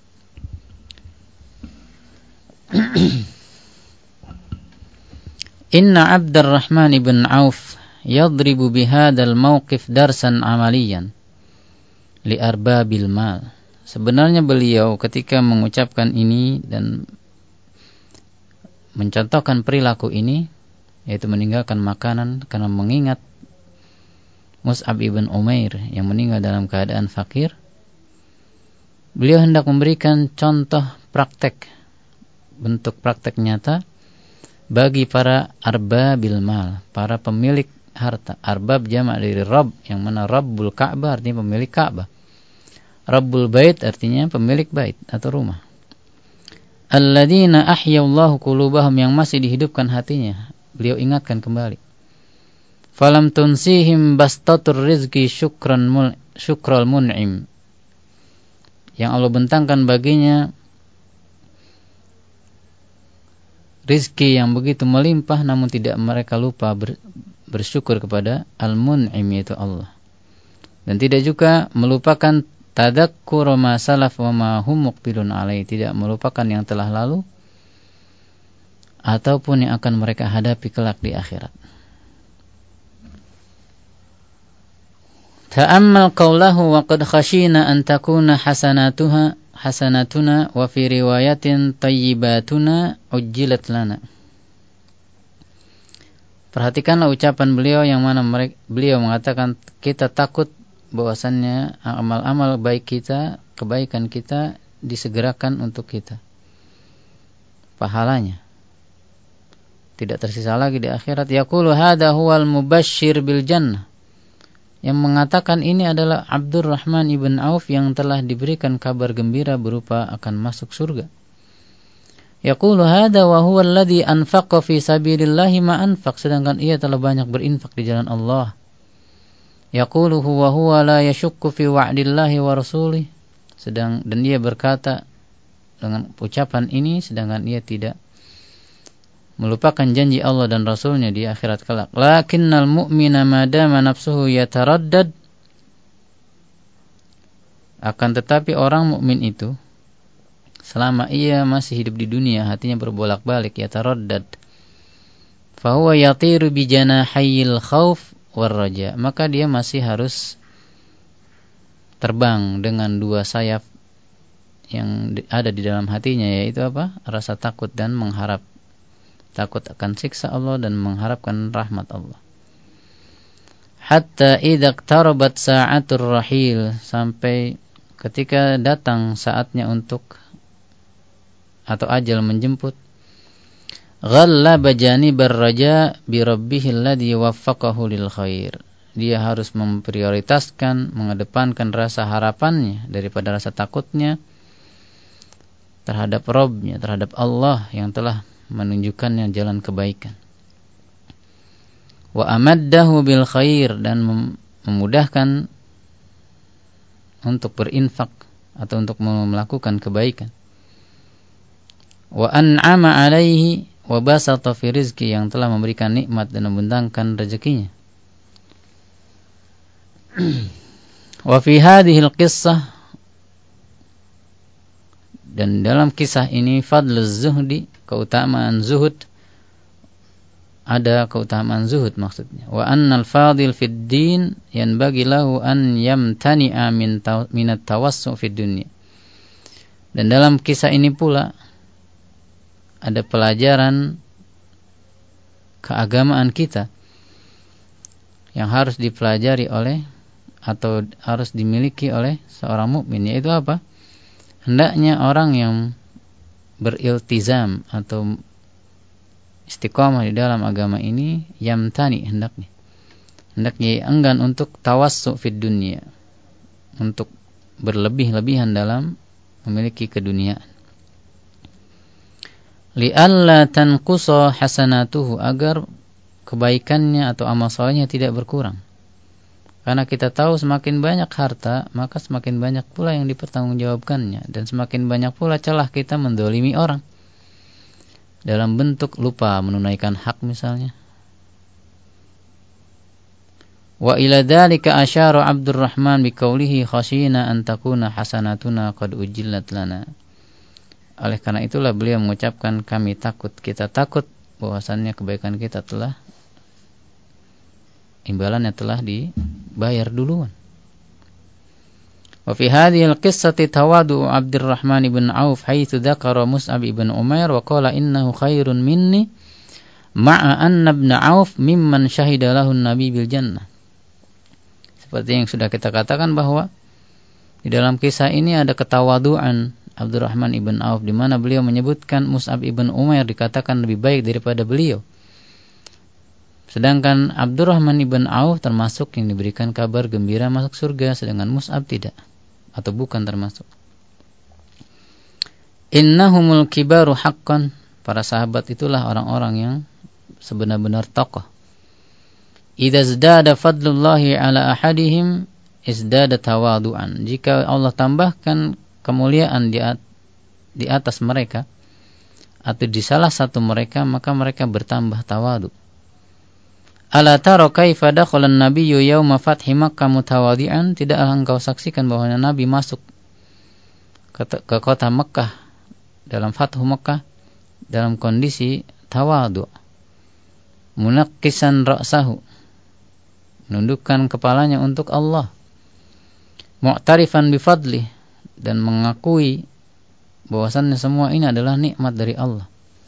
Inna Abdurrahman ibn Auf yadribu bihadal mawqif darsan amaliyan li arbabil mal. Sebenarnya beliau ketika mengucapkan ini dan mencontohkan perilaku ini, yaitu meninggalkan makanan karena mengingat Mus'ab ibn Umair yang meninggal dalam keadaan fakir, beliau hendak memberikan contoh praktek, bentuk praktek nyata bagi para arbabil mal, para pemilik harta. Arbab jamak dari Rabb, yang mana Rabbul Ka'bah artinya pemilik Ka'bah. Rabbul Bait artinya pemilik bait atau rumah. Alladzina ahyallahu qulubahum, yang masih dihidupkan hatinya, beliau ingatkan kembali. Falam tunsihim bastatur rizqi syukran mul, syukral mun'im, yang Allah bentangkan baginya rizki yang begitu melimpah, namun tidak mereka lupa ber, bersyukur kepada al-mun'im, yaitu Allah. Dan tidak juga melupakan tadakkur ma salaf wa ma hum muqbilun alaihi, tidak melupakan yang telah lalu ataupun yang akan mereka hadapi kelak di akhirat. Ta'ammal qawlahu wa qad khashina an takuna hasanatuha hasanatuna wa fi riwayatin tayyibatuna ujjilat lana. Perhatikanlah ucapan beliau yang mana mereka, beliau mengatakan kita takut bahwasannya amal-amal baik kita, kebaikan kita disegerakan untuk kita, pahalanya tidak tersisa lagi di akhirat. Yaqulu hadha huwal mubashshir bil jannah, Yang mengatakan ini adalah Abdurrahman ibn Auf yang telah diberikan kabar gembira berupa akan masuk surga. Yaqulu hadha wa huwa alladhi anfaqa fi sabilillahi ma anfaq, sedangkan ia telah banyak berinfak di jalan Allah. Yaqulu huwa huwa la yashukku fi wa'dillahi wa rasulih, sedang dan dia berkata dengan ucapan ini sedangkan ia tidak melupakan janji Allah dan Rasulnya di akhirat kelak. Lakinnal mu'mina madama nafsuhu yataraddad, akan tetapi orang mukmin itu selama ia masih hidup di dunia hatinya berbolak-balik, yataraddad, fa huwa yatiru bi janahayil khauf war raja, maka dia masih harus terbang dengan dua sayap yang ada di dalam hatinya, yaitu apa? Rasa takut dan mengharap, takut akan siksa Allah dan mengharapkan rahmat Allah. Hatta idza iqtarabat sa'atur rahil, sampai ketika datang saatnya untuk atau ajal menjemput, ghallaba janibar raja bi rabbih alladhi waffaqahu lil khair, dia harus memprioritaskan, mengedepankan rasa harapannya daripada rasa takutnya terhadap Rabb-nya, terhadap Allah yang telah menunjukkannya jalan kebaikan. Wa amaddahu bil khair, dan memudahkan untuk berinfak atau untuk melakukan kebaikan. Wa an'ama alaihi wa basata fi rizqi, yang telah memberikan nikmat dan membentangkan rezekinya. Wa fi hadhihi al-qissah, dan dalam kisah ini, fadluz zuhdi, keutamaan zuhud, ada keutamaan zuhud maksudnya. Wa annal fadil fid din yanbaghi lahu an yamtani'a min minat tawassu' fid dunya. Dan dalam kisah ini pula ada pelajaran keagamaan kita yang harus dipelajari oleh atau harus dimiliki oleh seorang mukmin, yaitu apa? Hendaknya orang yang beriltizam atau istiqamah di dalam agama ini, yamtani, hendaknya hendaknya enggan untuk tawassu' fid dunya, untuk berlebih-lebihan dalam memiliki keduniaan. Li'alla tanqusa hasanatuhu, agar kebaikannya atau amal salehnya tidak berkurang. Karena kita tahu semakin banyak harta, maka semakin banyak pula yang dipertanggungjawabkannya, dan semakin banyak pula celah kita mendolimi orang dalam bentuk lupa menunaikan hak misalnya. Wa ila dzalika asyara Abdurrahman biqaulihi khashina an takuna hasanatuna qad ujillat lana. Oleh karena itulah beliau mengucapkan, kami takut, kita takut bahwasannya kebaikan kita telah, imbalannya telah dibayar duluan. Wa fi hadhihi al-qissati tawadu Abdurrahman ibn Auf haitsu dzakara Mus'ab ibn Umair wa qala innahu khairun minni ma'a anna ibn Auf mimman syahida lahu an-nabi bil jannah. Seperti yang sudah kita katakan bahwa di dalam kisah ini ada ketawaduan Abdurrahman ibn Auf, di mana beliau menyebutkan Mus'ab ibn Umair dikatakan lebih baik daripada beliau. Sedangkan Abdurrahman ibn Auf termasuk yang diberikan kabar gembira masuk surga, sedangkan Mus'ab tidak, atau bukan termasuk. Innahumul kibaru haqqan, para sahabat itulah orang-orang yang sebenar-benar tokoh. Idza zdada fadlullahi ala ahadihim izdada tawadu'an, jika Allah tambahkan kemuliaan di, at- di atas mereka atau di salah satu mereka, maka mereka bertambah tawadu. Ala tara kaifa dakhala an-nabiyyu yauma fathi Makkah mutawadi'an, tidaklah engkau saksikan bahwa Nabi masuk ke, ke kota Makkah dalam Fathu Makkah dalam kondisi tawadu, munakkisan ra'sahu, menundukkan kepalanya untuk Allah, mu'tarifan bifadlih, dan mengakui bahwasannya semua ini adalah nikmat dari Allah.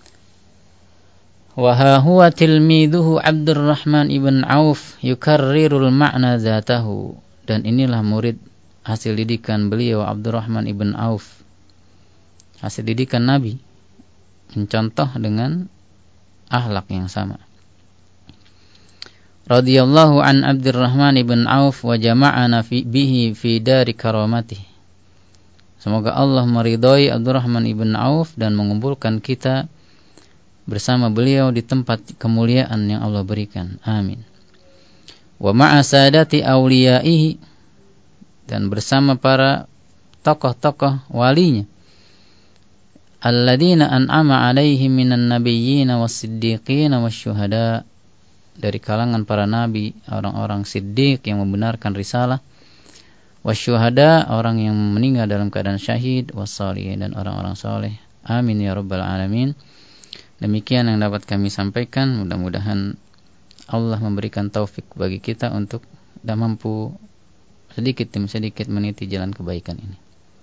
Wa ha huwa tilmiduhu Abdurrahman ibn Auf yukarrirul ma'na dzatahu, dan inilah murid hasil didikan beliau Abdurrahman ibn Auf, hasil didikan Nabi, mencontoh dengan akhlak yang sama. radhiyallahu an Abdurrahman ibn Auf wa jama'ana fi, bihi fi dari karamati. Semoga Allah meridhai Abdurrahman ibn Auf dan mengumpulkan kita bersama beliau di tempat kemuliaan yang Allah berikan. Amin. Wa ma'a sadati awliyaihi, dan bersama para tokoh-tokoh walinya, alladzina an'ama alaihim minan nabiyyin was-siddiqin wasyuhada, dari kalangan para nabi, orang-orang siddiq yang membenarkan risalah, wasyuhada, orang yang meninggal dalam keadaan syahid, wassalihin, dan orang-orang saleh. Amin ya rabbal alamin. Demikian yang dapat kami sampaikan. Mudah-mudahan Allah memberikan taufik bagi kita untuk dan mampu sedikit demi sedikit meniti jalan kebaikan ini.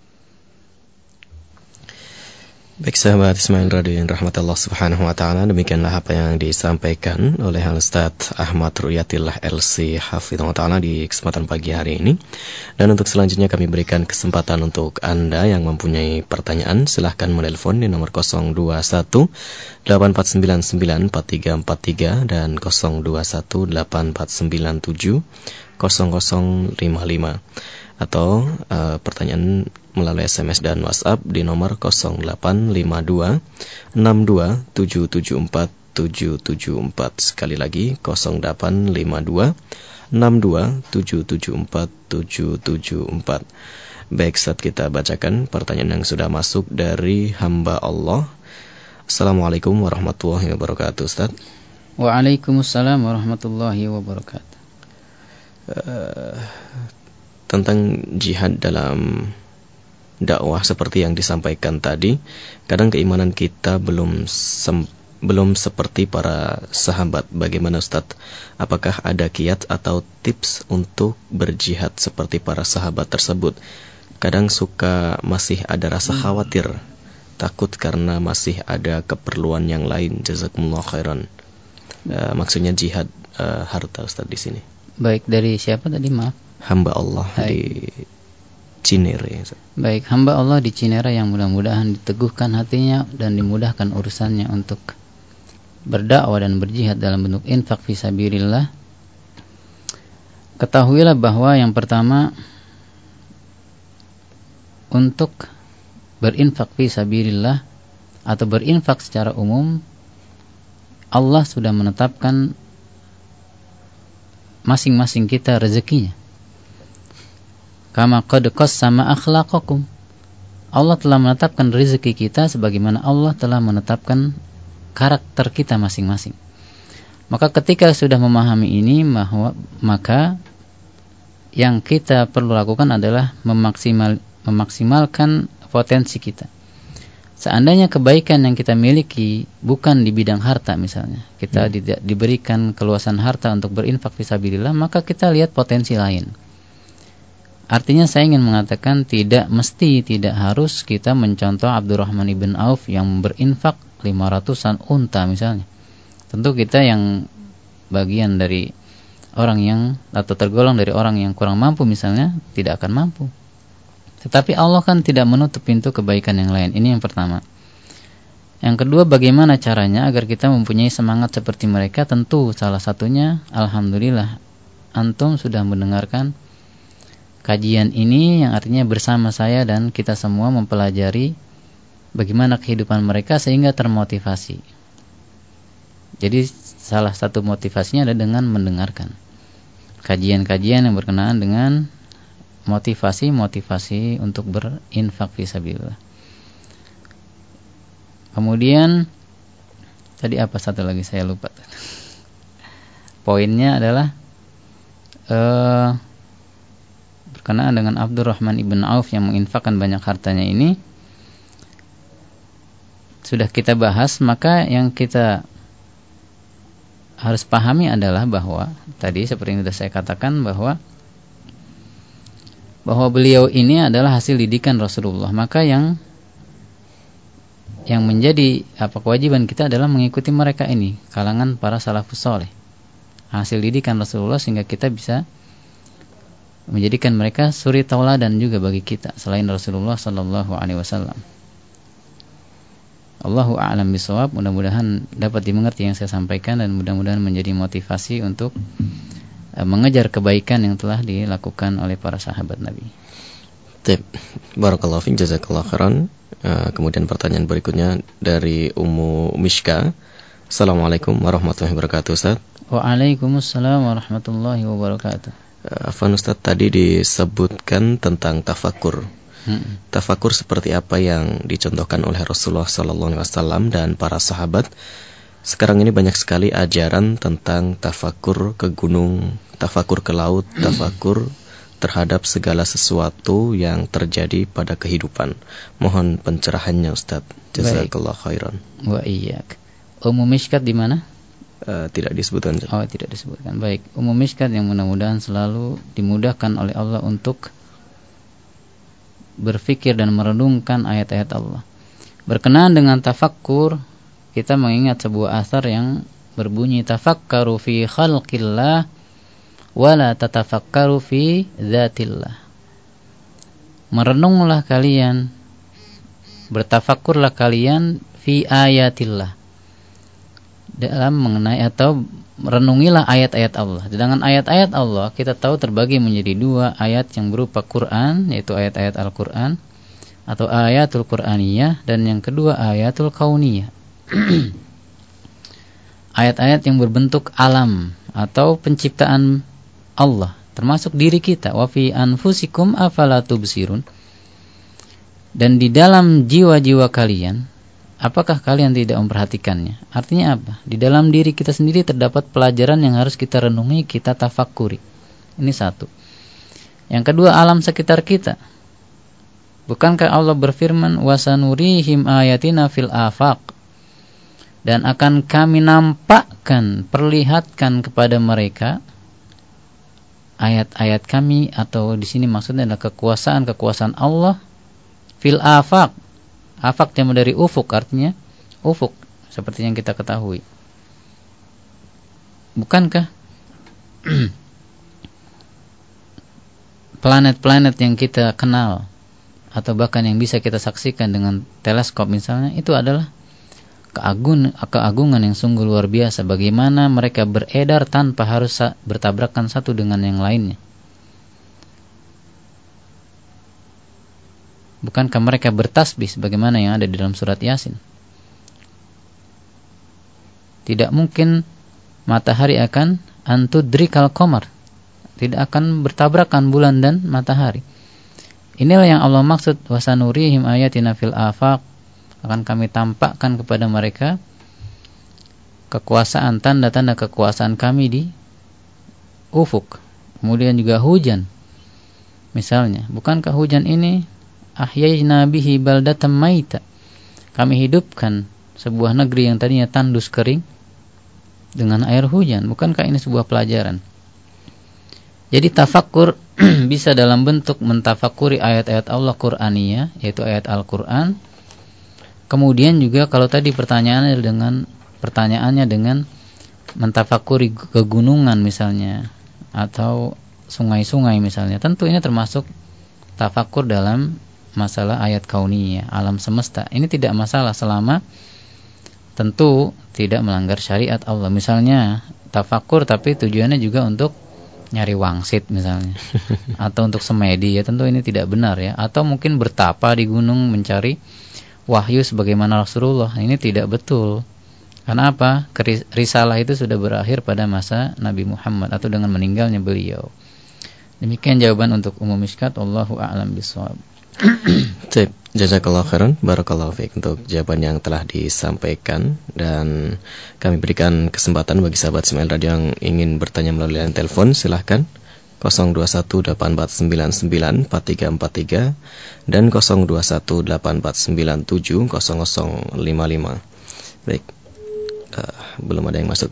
Baik sahabat Ismail Radio yang rahmat Allah subhanahu wa ta'ala, demikianlah apa yang disampaikan oleh Al-Ustaz Ahmad Ruyatillah L C Hafidhullah ta'ala di kesempatan pagi hari ini. Dan untuk selanjutnya kami berikan kesempatan untuk Anda yang mempunyai pertanyaan, silahkan menelpon di nomor nol dua satu delapan empat sembilan sembilan empat tiga empat tiga dan nol dua satu delapan empat sembilan tujuh nol nol lima lima, atau uh, pertanyaan melalui S M S dan WhatsApp di nomor nol delapan lima dua enam dua tujuh tujuh empat tujuh tujuh empat. Sekali lagi nol delapan lima dua enam dua tujuh tujuh empat tujuh tujuh empat. Baik, saat kita bacakan pertanyaan yang sudah masuk dari hamba Allah. Assalamualaikum warahmatullahi wabarakatuh, Ustaz. Waalaikumsalam warahmatullahi wabarakatuh. Uh, tentang jihad dalam dakwah seperti yang disampaikan tadi, kadang keimanan kita belum sem- belum seperti para sahabat. Bagaimana Ustaz? Apakah ada kiat atau tips untuk berjihad seperti para sahabat tersebut? Kadang suka masih ada rasa khawatir, takut karena masih ada keperluan yang lain. Jazakumullah khairan. Uh, maksudnya jihad uh, harta Ustaz di sini. Baik, dari siapa tadi, maaf? Hamba Allah Hai. Di Cinere. Baik, hamba Allah di Cinere yang mudah-mudahan diteguhkan hatinya dan dimudahkan urusannya untuk berdakwah dan berjihad dalam bentuk infak fisabilillah. Ketahuilah bahwa yang pertama, untuk berinfak fisabilillah atau berinfak secara umum, Allah sudah menetapkan masing-masing kita rezekinya. Kama qad qassama akhlaqakum. Allah telah menetapkan rezeki kita sebagaimana Allah telah menetapkan karakter kita masing-masing. Maka ketika sudah memahami ini, bahwa, maka yang kita perlu lakukan adalah memaksimal, memaksimalkan potensi kita. Seandainya kebaikan yang kita miliki bukan di bidang harta misalnya, kita hmm. di, diberikan keluasan harta untuk berinfak fisabilillah, maka kita lihat potensi lain. Artinya saya ingin mengatakan tidak mesti, tidak harus kita mencontoh Abdurrahman ibn Auf yang berinfak lima ratusan unta misalnya. Tentu kita yang bagian dari orang yang atau tergolong dari orang yang kurang mampu misalnya tidak akan mampu. Tetapi Allah kan tidak menutup pintu kebaikan yang lain. Ini yang pertama. Yang kedua, bagaimana caranya agar kita mempunyai semangat seperti mereka? Tentu salah satunya, alhamdulillah, antum sudah mendengarkan kajian ini yang artinya bersama saya dan kita semua mempelajari bagaimana kehidupan mereka sehingga termotivasi. Jadi salah satu motivasinya adalah dengan mendengarkan kajian-kajian yang berkenaan dengan motivasi-motivasi untuk berinfak fisabilillah. Kemudian tadi apa satu lagi saya lupa. Poinnya adalah uh, berkenaan dengan Abdurrahman ibn Auf yang menginfakkan banyak hartanya ini. Sudah kita bahas, maka yang kita harus pahami adalah bahwa tadi seperti yang sudah saya katakan bahwa bahwa beliau ini adalah hasil didikan Rasulullah. Maka yang yang menjadi apa kewajiban kita adalah mengikuti mereka ini, kalangan para salafus saleh, hasil didikan Rasulullah, sehingga kita bisa menjadikan mereka suri tauladan juga bagi kita selain Rasulullah sallallahu alaihi wasallam. Allahu a'lam bishawab. Mudah-mudahan dapat dimengerti yang saya sampaikan dan mudah-mudahan menjadi motivasi untuk uh, mengejar kebaikan yang telah dilakukan oleh para sahabat Nabi. Tip, barakallahu fiik, jazakallahu khairan. Uh, kemudian pertanyaan berikutnya dari Ummu Mishka. Assalamualaikum warahmatullahi wabarakatuh, Ustaz. Waalaikumsalam warahmatullahi wabarakatuh. Uh, Afwan Ustaz, tadi disebutkan tentang tafakur. Hmm. Tafakur seperti apa yang dicontohkan oleh Rasulullah sallallahu alaihi wasallam dan para sahabat. Sekarang ini banyak sekali ajaran tentang tafakur ke gunung, tafakur ke laut, tafakur terhadap segala sesuatu yang terjadi pada kehidupan. Mohon pencerahannya, Ustaz. Jazakallahu khairan. Wa iyyak. Ummu Mishkat di mana? Uh, tidak disebutkan. Oh, tidak disebutkan. Baik, Ummu Mishkat yang mudah-mudahan selalu dimudahkan oleh Allah untuk berfikir dan merenungkan ayat-ayat Allah. Berkenaan dengan tafakkur, kita mengingat sebuah asar yang berbunyi tafakkaru fi khalqillah wala tatafakkaru fi dzatillah. Merenunglah kalian, bertafakkurlah kalian fi ayatillah, dalam mengenai atau renungilah ayat-ayat Allah. Sedangkan ayat-ayat Allah kita tahu terbagi menjadi dua, ayat yang berupa Quran, yaitu ayat-ayat Al-Quran atau ayatul Qur'aniyah, dan yang kedua ayatul kauniyah. Ayat-ayat yang berbentuk alam atau penciptaan Allah, termasuk diri kita. Wa fi anfusikum afala tubsirun. Dan di dalam jiwa-jiwa kalian, apakah kalian tidak memperhatikannya? Artinya apa? Di dalam diri kita sendiri terdapat pelajaran yang harus kita renungi, kita tafakkuri. Ini satu. Yang kedua, alam sekitar kita. Bukankah Allah berfirman, wasanurihim ayatina fil afaq, dan akan kami nampakkan, perlihatkan kepada mereka ayat-ayat kami, atau di sini maksudnya adalah kekuasaan-kekuasaan Allah fil afaq. Afaq jamak dari ufuk, artinya ufuk, seperti yang kita ketahui. Bukankah planet-planet yang kita kenal atau bahkan yang bisa kita saksikan dengan teleskop misalnya, itu adalah keagungan, keagungan yang sungguh luar biasa. Bagaimana mereka beredar tanpa harus bertabrakan satu dengan yang lainnya. Bukankah mereka bertasbih sebagaimana yang ada di dalam surat Yasin? Tidak mungkin matahari akan antudrikal qamar, tidak akan bertabrakan bulan dan matahari. Inilah yang Allah maksud, wasanurihim ayatina fil afaq, akan kami tampakkan kepada mereka kekuasaan, tanda-tanda kekuasaan kami di ufuk. Kemudian juga hujan. Misalnya, bukankah hujan ini ahyayna bihi baldatan maita, kami hidupkan sebuah negeri yang tadinya tandus kering dengan air hujan. Bukankah ini sebuah pelajaran? Jadi tafakkur bisa dalam bentuk mentafakuri ayat-ayat Allah Qur'aniyah, yaitu ayat Al-Qur'an. Kemudian juga kalau tadi pertanyaannya dengan pertanyaannya dengan mentafakuri kegunungan misalnya, atau sungai-sungai misalnya, tentu ini termasuk tafakkur dalam masalah ayat kauniyah, alam semesta. Ini tidak masalah selama tentu tidak melanggar syariat Allah. Misalnya tafakkur tapi tujuannya juga untuk nyari wangsit misalnya, atau untuk semedi, ya tentu ini tidak benar ya. Atau mungkin bertapa di gunung mencari wahyu sebagaimana Rasulullah, ini tidak betul. Karena apa? Risalah itu sudah berakhir pada masa Nabi Muhammad atau dengan meninggalnya beliau. Demikian jawaban untuk Ummu Mishkat. Allahu a'lam bishawab. Cek, jazakallahu khairan, barakallahu fiik untuk jawaban yang telah disampaikan, dan kami berikan kesempatan bagi sahabat Ismail Radio yang ingin bertanya melalui line telepon, silahkan nol dua satu delapan empat sembilan sembilan empat tiga empat tiga dan nol dua satu delapan empat sembilan tujuh nol nol lima lima. Baik, uh, belum ada yang masuk.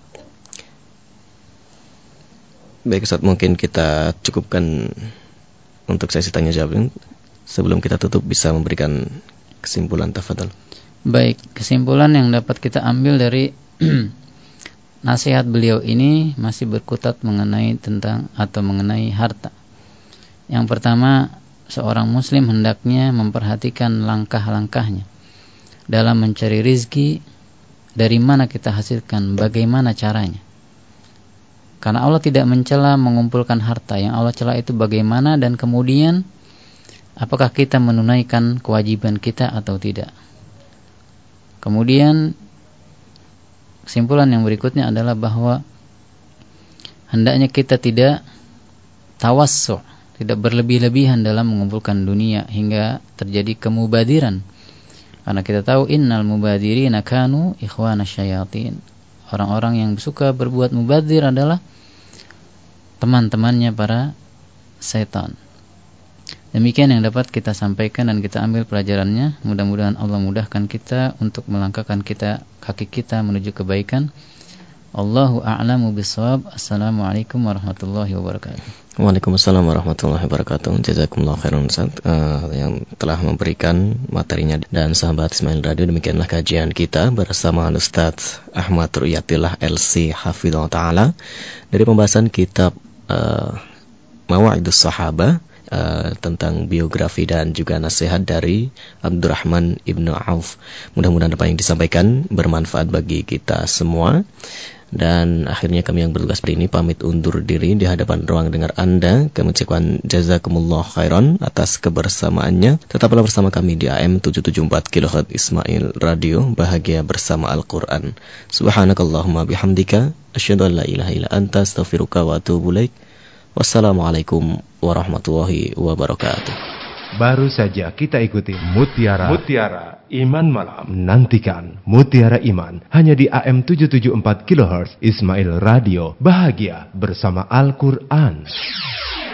Baik Ustaz, mungkin kita cukupkan untuk sesi tanya jawab. Sebelum kita tutup, bisa memberikan kesimpulan, tafadhal. Baik, kesimpulan yang dapat kita ambil dari nasihat beliau ini masih berkutat mengenai tentang atau mengenai harta. Yang pertama, seorang muslim hendaknya memperhatikan langkah-langkahnya. dalam mencari rizki, dari mana kita hasilkan, bagaimana caranya. Karena Allah tidak mencela mengumpulkan harta, yang Allah cela itu bagaimana dan kemudian apakah kita menunaikan kewajiban kita atau tidak. Kemudian kesimpulan yang berikutnya adalah bahwa hendaknya kita tidak tawassu', tidak berlebih-lebihan dalam mengumpulkan dunia hingga terjadi kemubadiran. Karena kita tahu innal mubadirina kanu ikhwana syayatin. Orang-orang yang suka berbuat mubadir adalah teman-temannya para setan. Demikian yang dapat kita sampaikan dan kita ambil pelajarannya. Mudah-mudahan Allah mudahkan kita untuk melangkahkan kita kaki kita menuju kebaikan. Allahu a'lamu bissawab. Assalamualaikum warahmatullahi wabarakatuh. Waalaikumsalam warahmatullahi wabarakatuh. Jazakumullah khairan Ustaz uh, yang telah memberikan materinya. Dan sahabat Ismail Radio, demikianlah kajian kita bersama Ustaz Ahmad Ru'yatillah L C Hafidhullah Ta'ala dari pembahasan kitab uh, Mawa'idus Sahabah, Uh, tentang biografi dan juga nasihat dari Abdurrahman ibnu Auf. Mudah-mudahan apa yang disampaikan bermanfaat bagi kita semua. Dan akhirnya kami yang bertugas hari ini pamit undur diri di hadapan ruang dengar Anda. Kami ucapkan jazakumullah khairan atas kebersamaannya. Tetaplah bersama kami di A M tujuh tujuh empat kilohertz Ismail Radio, bahagia bersama Al-Quran. Subhanakallahumma bihamdika asyhadu an la ilaha illa anta astaghfiruka wa atubu ilaik. Wassalamualaikum warahmatullahi wabarakatuh. Baru saja kita ikuti Mutiara Mutiara Iman Malam. Nantikan Mutiara Iman hanya di A M tujuh tujuh empat kilohertz Ismail Radio, bahagia bersama Al-Quran.